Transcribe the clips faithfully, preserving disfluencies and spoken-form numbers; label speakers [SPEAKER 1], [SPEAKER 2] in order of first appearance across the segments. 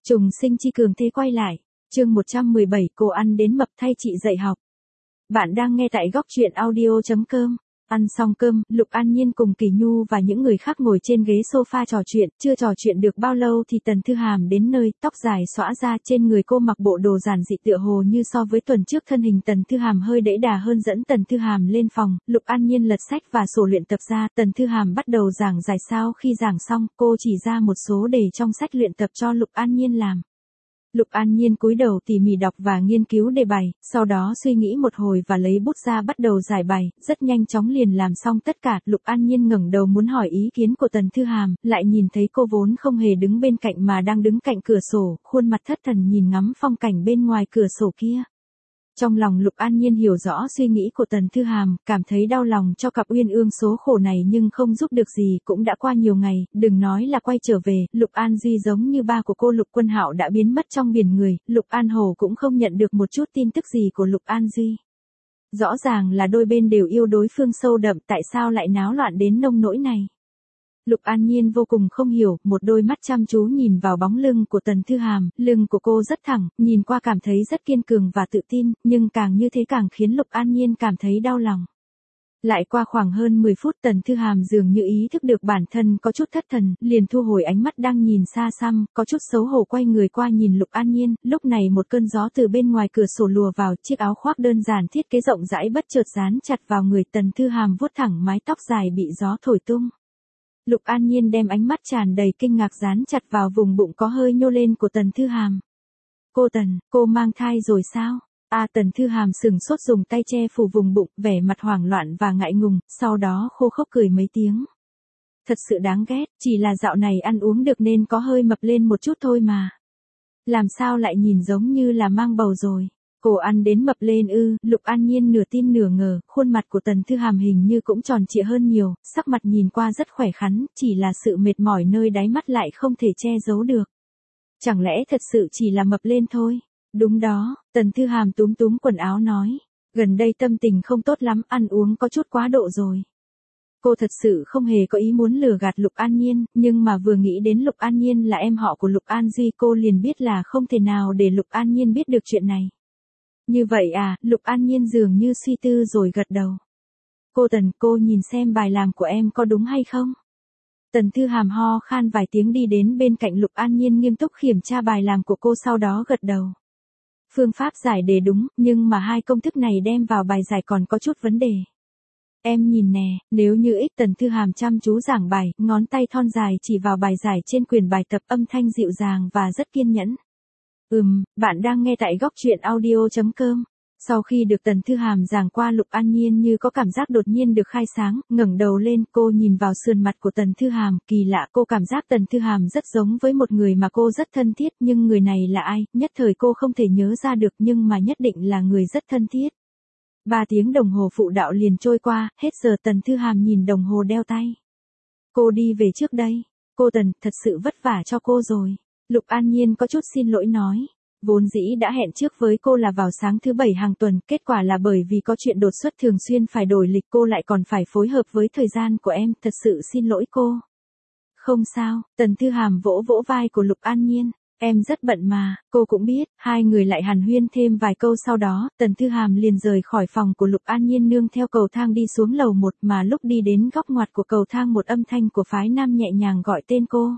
[SPEAKER 1] Trùng sinh chi cường thế quay lại. Chương một trăm mười bảy, cô ăn đến mập thay chị dạy học. Bạn đang nghe tại góc truyện audio chấm com. Ăn xong cơm, Lục An Nhiên cùng Kỳ Nhu và những người khác ngồi trên ghế sofa trò chuyện, chưa trò chuyện được bao lâu thì Tần Thư Hàm đến nơi, tóc dài xõa ra, trên người cô mặc bộ đồ giản dị tựa hồ như so với tuần trước, thân hình Tần Thư Hàm hơi đẫy đà hơn, dẫn Tần Thư Hàm lên phòng. Lục An Nhiên lật sách và sổ luyện tập ra, Tần Thư Hàm bắt đầu giảng giải. Sau khi giảng xong, cô chỉ ra một số đề trong sách luyện tập cho Lục An Nhiên làm. Lục An Nhiên cúi đầu tỉ mỉ đọc và nghiên cứu đề bài, sau đó suy nghĩ một hồi và lấy bút ra bắt đầu giải bài, rất nhanh chóng liền làm xong tất cả. Lục An Nhiên ngẩng đầu muốn hỏi ý kiến của Tần Thư Hàm, lại nhìn thấy cô vốn không hề đứng bên cạnh mà đang đứng cạnh cửa sổ, khuôn mặt thất thần nhìn ngắm phong cảnh bên ngoài cửa sổ kia. Trong lòng Lục An Nhiên hiểu rõ suy nghĩ của Tần Thư Hàm, cảm thấy đau lòng cho cặp uyên ương số khổ này nhưng không giúp được gì, cũng đã qua nhiều ngày, đừng nói là quay trở về, Lục An Duy giống như ba của cô Lục Quân Hạo đã biến mất trong biển người, Lục An Hổ cũng không nhận được một chút tin tức gì của Lục An Duy. Rõ ràng là đôi bên đều yêu đối phương sâu đậm, tại sao lại náo loạn đến nông nỗi này? Lục An Nhiên vô cùng không hiểu, một đôi mắt chăm chú nhìn vào bóng lưng của Tần Thư Hàm, lưng của cô rất thẳng, nhìn qua cảm thấy rất kiên cường và tự tin, nhưng càng như thế càng khiến Lục An Nhiên cảm thấy đau lòng. Lại qua khoảng hơn mười phút, Tần Thư Hàm dường như ý thức được bản thân có chút thất thần, liền thu hồi ánh mắt đang nhìn xa xăm, có chút xấu hổ quay người qua nhìn Lục An Nhiên. Lúc này một cơn gió từ bên ngoài cửa sổ lùa vào, chiếc áo khoác đơn giản thiết kế rộng rãi bất chợt dán chặt vào người Tần Thư Hàm, vuốt thẳng mái tóc dài bị gió thổi tung. Lục An Nhiên đem ánh mắt tràn đầy kinh ngạc dán chặt vào vùng bụng có hơi nhô lên của Tần Thư Hàm. Cô Tần, cô mang thai rồi sao? À, Tần Thư Hàm sừng sốt dùng tay che phủ vùng bụng, vẻ mặt hoảng loạn và ngại ngùng, sau đó khô khốc cười mấy tiếng. Thật sự đáng ghét, chỉ là dạo này ăn uống được nên có hơi mập lên một chút thôi mà. Làm sao lại nhìn giống như là mang bầu rồi? Cô ăn đến mập lên ư? Lục An Nhiên nửa tin nửa ngờ, khuôn mặt của Tần Thư Hàm hình như cũng tròn trịa hơn nhiều, sắc mặt nhìn qua rất khỏe khoắn, chỉ là sự mệt mỏi nơi đáy mắt lại không thể che giấu được. Chẳng lẽ thật sự chỉ là mập lên thôi? Đúng đó, Tần Thư Hàm túm túm quần áo nói, gần đây tâm tình không tốt lắm, ăn uống có chút quá độ rồi. Cô thật sự không hề có ý muốn lừa gạt Lục An Nhiên, nhưng mà vừa nghĩ đến Lục An Nhiên là em họ của Lục An Duy, cô liền biết là không thể nào để Lục An Nhiên biết được chuyện này. Như vậy à? Lục An Nhiên dường như suy tư rồi gật đầu. Cô Tần, cô nhìn xem bài làm của em có đúng hay không? Tần Thư Hàm ho khan vài tiếng đi đến bên cạnh Lục An Nhiên nghiêm túc kiểm tra bài làm của cô, sau đó gật đầu. Phương pháp giải đề đúng, nhưng mà hai công thức này đem vào bài giải còn có chút vấn đề. Em nhìn nè, nếu như ích. Tần Thư Hàm chăm chú giảng bài, ngón tay thon dài chỉ vào bài giải trên quyển bài tập, âm thanh dịu dàng và rất kiên nhẫn. Ừm, bạn đang nghe tại góc truyện audio chấm com. Sau khi được Tần Thư Hàm giảng qua, Lục An Nhiên như có cảm giác đột nhiên được khai sáng, ngẩng đầu lên, cô nhìn vào sườn mặt của Tần Thư Hàm, kỳ lạ, cô cảm giác Tần Thư Hàm rất giống với một người mà cô rất thân thiết, nhưng người này là ai, nhất thời cô không thể nhớ ra được, nhưng mà nhất định là người rất thân thiết. Ba tiếng đồng hồ phụ đạo liền trôi qua, hết giờ. Tần Thư Hàm nhìn đồng hồ đeo tay. Cô đi về trước đây. Cô Tần, thật sự vất vả cho cô rồi. Lục An Nhiên có chút xin lỗi nói. Vốn dĩ đã hẹn trước với cô là vào sáng thứ bảy hàng tuần, kết quả là bởi vì có chuyện đột xuất thường xuyên phải đổi lịch, cô lại còn phải phối hợp với thời gian của em, thật sự xin lỗi cô. Không sao. Tần Thư Hàm vỗ vỗ vai của Lục An Nhiên. Em rất bận mà, cô cũng biết. Hai người lại hàn huyên thêm vài câu, sau đó, Tần Thư Hàm liền rời khỏi phòng của Lục An Nhiên, nương theo cầu thang đi xuống lầu một, mà lúc đi đến góc ngoặt của cầu thang, một âm thanh của phái nam nhẹ nhàng gọi tên cô.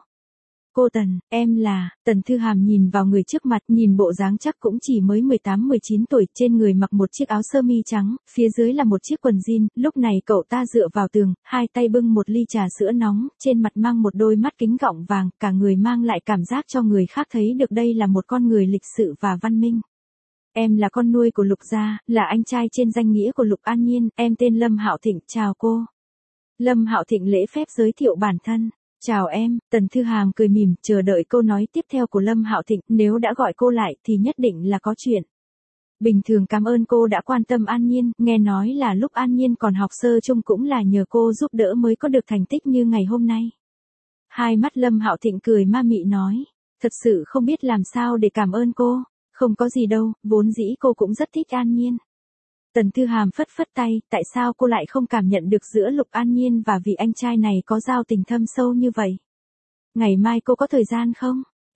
[SPEAKER 1] Cô Tần, em là. Tần Thư Hàm nhìn vào người trước mặt, nhìn bộ dáng chắc cũng chỉ mới mười tám mười chín tuổi, trên người mặc một chiếc áo sơ mi trắng, phía dưới là một chiếc quần jean, lúc này cậu ta dựa vào tường, hai tay bưng một ly trà sữa nóng, trên mặt mang một đôi mắt kính gọng vàng, cả người mang lại cảm giác cho người khác thấy được đây là một con người lịch sự và văn minh. Em là con nuôi của Lục gia, là anh trai trên danh nghĩa của Lục An Nhiên, em tên Lâm Hạo Thịnh, chào cô. Lâm Hạo Thịnh lễ phép giới thiệu bản thân. Chào em. Tần Thư Hàm cười mỉm, chờ đợi câu nói tiếp theo của Lâm Hạo Thịnh, nếu đã gọi cô lại thì nhất định là có chuyện. Bình thường cảm ơn cô đã quan tâm An Nhiên, nghe nói là lúc An Nhiên còn học sơ chung cũng là nhờ cô giúp đỡ mới có được thành tích như ngày hôm nay. Hai mắt Lâm Hạo Thịnh cười ma mị nói, thật sự không biết làm sao để cảm ơn cô, không có gì đâu, vốn dĩ cô cũng rất thích An Nhiên. Tần Thư Hàm phất phất tay, tại sao cô lại không cảm nhận được giữa Lục An Nhiên và vị anh trai này có giao tình thâm sâu như vậy? Ngày mai cô có thời gian không?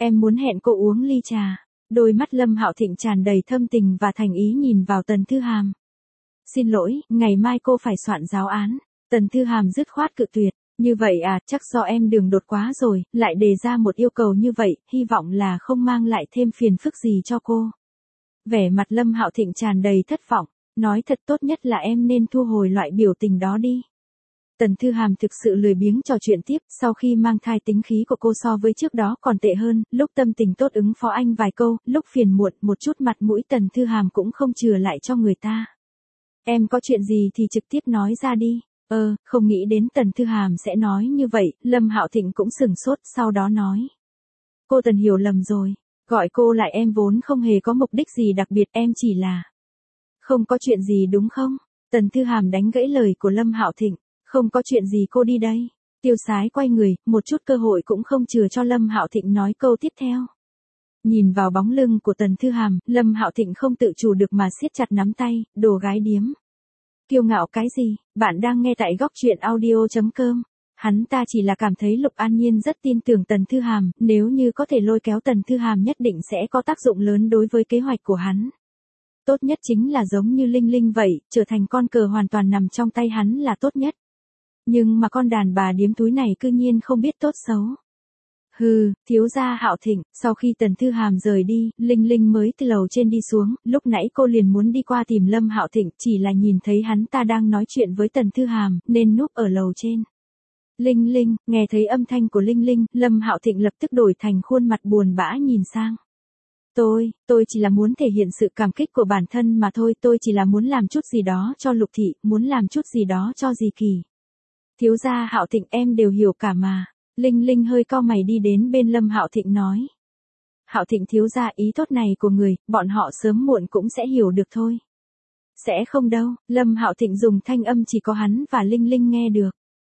[SPEAKER 1] em muốn hẹn cô uống ly trà. Đôi mắt Lâm Hạo Thịnh tràn đầy thâm tình và thành ý nhìn vào Tần Thư Hàm. Xin lỗi, ngày mai cô phải soạn giáo án. Tần Thư Hàm dứt khoát cự tuyệt. Như vậy à, chắc do em đường đột quá rồi, lại đề ra một yêu cầu như vậy, hy vọng là không mang lại thêm phiền phức gì cho cô. Vẻ mặt Lâm Hạo Thịnh tràn đầy thất vọng, nói thật tốt nhất là em nên thu hồi loại biểu tình đó đi. Tần Thư Hàm thực sự lười biếng trò chuyện tiếp, sau khi mang thai tính khí của cô so với trước đó còn tệ hơn, lúc tâm tình tốt ứng phó anh vài câu, lúc phiền muộn một chút mặt mũi Tần Thư Hàm cũng không chừa lại cho người ta. Em có chuyện gì thì trực tiếp nói ra đi. Ờ, không nghĩ đến Tần Thư Hàm sẽ nói như vậy, Lâm Hạo Thịnh cũng sừng sốt, sau đó nói. Cô Tần hiểu lầm rồi, gọi cô lại em vốn không hề có mục đích gì đặc biệt, em chỉ là... Không có chuyện gì đúng không? Tần Thư Hàm đánh gãy lời của Lâm Hạo Thịnh. Không có chuyện gì cô đi đây. Tiêu Sái quay người, một chút cơ hội cũng không chừa cho Lâm Hạo Thịnh nói câu tiếp theo. Nhìn vào bóng lưng của Tần Thư Hàm, Lâm Hạo Thịnh không tự chủ được mà siết chặt nắm tay, đồ gái điếm. Kiêu ngạo cái gì, bạn đang nghe tại góc truyện audio chấm com. Hắn ta chỉ là cảm thấy Lục An Nhiên rất tin tưởng Tần Thư Hàm, nếu như có thể lôi kéo Tần Thư Hàm nhất định sẽ có tác dụng lớn đối với kế hoạch của hắn. Tốt nhất chính là giống như Linh Linh vậy, trở thành con cờ hoàn toàn nằm trong tay hắn là tốt nhất. Nhưng mà con đàn bà điếm túi này cư nhiên không biết tốt xấu. Hừ, thiếu gia Hạo Thịnh, sau khi Tần Thư Hàm rời đi, Linh Linh mới từ lầu trên đi xuống, lúc nãy cô liền muốn đi qua tìm Lâm Hạo Thịnh, chỉ là nhìn thấy hắn ta đang nói chuyện với Tần Thư Hàm, nên núp ở lầu trên. Linh Linh, nghe thấy âm thanh của Linh Linh, Lâm Hạo Thịnh lập tức đổi thành khuôn mặt buồn bã nhìn sang. Tôi, tôi chỉ là muốn thể hiện sự cảm kích của bản thân mà thôi, tôi chỉ là muốn làm chút gì đó cho Lục Thị, muốn làm chút gì đó cho Dì Kỳ. Thiếu gia Hạo Thịnh em đều hiểu cả mà. Linh Linh hơi cau mày đi đến bên Lâm Hạo Thịnh nói. Hạo Thịnh thiếu gia ý tốt này của người, bọn họ sớm muộn cũng sẽ hiểu được thôi. Sẽ không đâu, Lâm Hạo Thịnh dùng thanh âm chỉ có hắn và Linh Linh nghe được.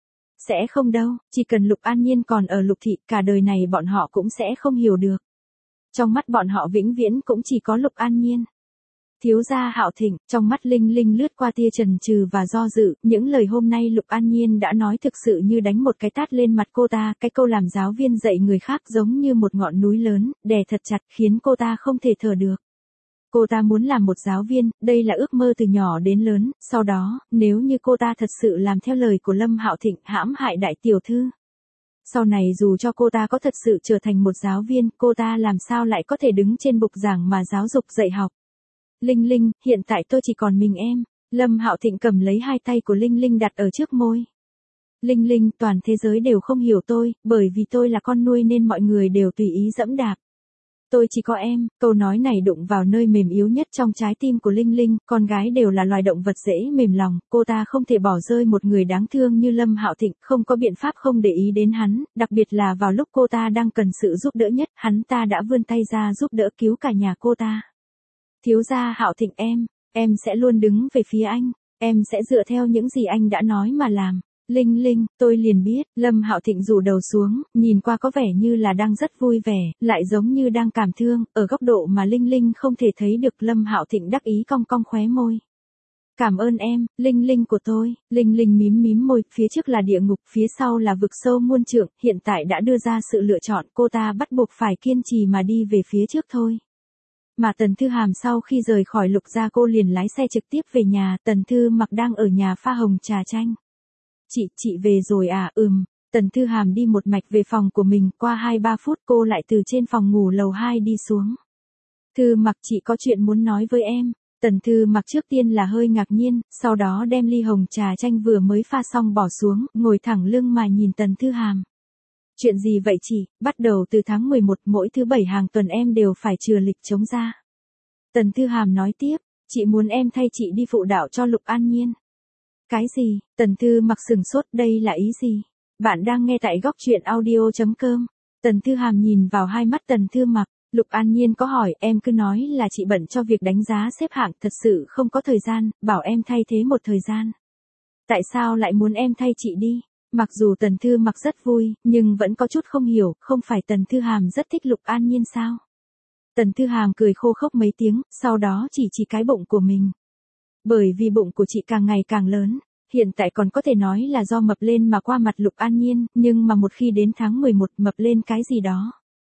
[SPEAKER 1] Sẽ không đâu, chỉ cần Lục An Nhiên còn ở Lục Thị, cả đời này bọn họ cũng sẽ không hiểu được. Trong mắt bọn họ vĩnh viễn cũng chỉ có Lục An Nhiên. Thiếu gia Hạo Thịnh, trong mắt Linh Linh lướt qua tia chần chừ và do dự, những lời hôm nay Lục An Nhiên đã nói thực sự như đánh một cái tát lên mặt cô ta, cái câu làm giáo viên dạy người khác giống như một ngọn núi lớn, đè thật chặt khiến cô ta không thể thở được. Cô ta muốn làm một giáo viên, đây là ước mơ từ nhỏ đến lớn, sau đó, nếu như cô ta thật sự làm theo lời của Lâm Hạo Thịnh hãm hại đại tiểu thư. Sau này dù cho cô ta có thật sự trở thành một giáo viên, cô ta làm sao lại có thể đứng trên bục giảng mà giáo dục dạy học. Linh Linh, hiện tại tôi chỉ còn mình em. Lâm Hạo Thịnh cầm lấy hai tay của Linh Linh đặt ở trước môi. Linh Linh, toàn thế giới đều không hiểu tôi, bởi vì tôi là con nuôi nên mọi người đều tùy ý dẫm đạp. Tôi chỉ có em, câu nói này đụng vào nơi mềm yếu nhất trong trái tim của Linh Linh, con gái đều là loài động vật dễ mềm lòng, cô ta không thể bỏ rơi một người đáng thương như Lâm Hạo Thịnh, không có biện pháp không để ý đến hắn, đặc biệt là vào lúc cô ta đang cần sự giúp đỡ nhất, hắn ta đã vươn tay ra giúp đỡ cứu cả nhà cô ta. Thiếu gia Hạo Thịnh em, em sẽ luôn đứng về phía anh, em sẽ dựa theo những gì anh đã nói mà làm. Linh Linh, tôi liền biết, Lâm Hạo Thịnh rủ đầu xuống, nhìn qua có vẻ như là đang rất vui vẻ, lại giống như đang cảm thương, ở góc độ mà Linh Linh không thể thấy được. Lâm Hạo Thịnh đắc ý cong cong khóe môi. Cảm ơn em, Linh Linh của tôi. Linh Linh mím mím môi, phía trước là địa ngục, phía sau là vực sâu muôn trượng, hiện tại đã đưa ra sự lựa chọn, cô ta bắt buộc phải kiên trì mà đi về phía trước thôi. Mà Tần Thư Hàm sau khi rời khỏi Lục gia cô liền lái xe trực tiếp về nhà, Tần Thư Mặc đang ở nhà pha hồng trà chanh. Chị, chị về rồi à, ừm, Tần Thư Hàm đi một mạch về phòng của mình, qua hai ba phút cô lại từ trên phòng ngủ lầu hai đi xuống. Thư Mặc, chị có chuyện muốn nói với em. Tần Thư Mặc trước tiên là hơi ngạc nhiên, sau đó đem ly hồng trà chanh vừa mới pha xong bỏ xuống, ngồi thẳng lưng mà nhìn Tần Thư Hàm. Chuyện gì vậy chị, bắt đầu từ tháng mười một mỗi thứ bảy hàng tuần em đều phải chừa lịch trống ra. Tần Thư Hàm nói tiếp, chị muốn em thay chị đi phụ đạo cho Lục An Nhiên. Cái gì, Tần Thư Mặc sừng sốt, đây là ý gì? Bạn đang nghe tại góc truyện audio chấm com. Tần Thư Hàm nhìn vào hai mắt Tần Thư Mặc, Lục An Nhiên có hỏi, em cứ nói là chị bận cho việc đánh giá xếp hạng, thật sự không có thời gian, bảo em thay thế một thời gian. Tại sao lại muốn em thay chị đi? Mặc dù Tần Thư Mặc rất vui, nhưng vẫn có chút không hiểu, không phải Tần Thư Hàm rất thích Lục An Nhiên sao? Tần Thư Hàm cười khô khốc mấy tiếng, sau đó chỉ chỉ cái bụng của mình. Bởi vì bụng của chị càng ngày càng lớn, hiện tại còn có thể nói là do mập lên mà qua mặt Lục An Nhiên, nhưng mà một khi đến tháng mười một mập lên cái gì đó.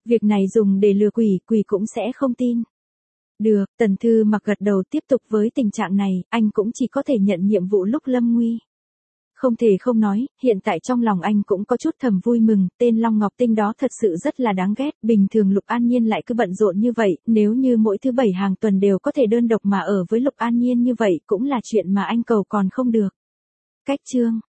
[SPEAKER 1] Việc này dùng để lừa quỷ, quỷ cũng sẽ không tin. Được, Tần Thư Mặc gật đầu. Tiếp tục với tình trạng này, anh cũng chỉ có thể nhận nhiệm vụ lúc lâm nguy. Không thể không nói, hiện tại trong lòng anh cũng có chút thầm vui mừng, tên Long Ngọc Tinh đó thật sự rất là đáng ghét, bình thường Lục An Nhiên lại cứ bận rộn như vậy, nếu như mỗi thứ bảy hàng tuần đều có thể đơn độc mà ở với Lục An Nhiên như vậy cũng là chuyện mà anh cầu còn không được. Cách chương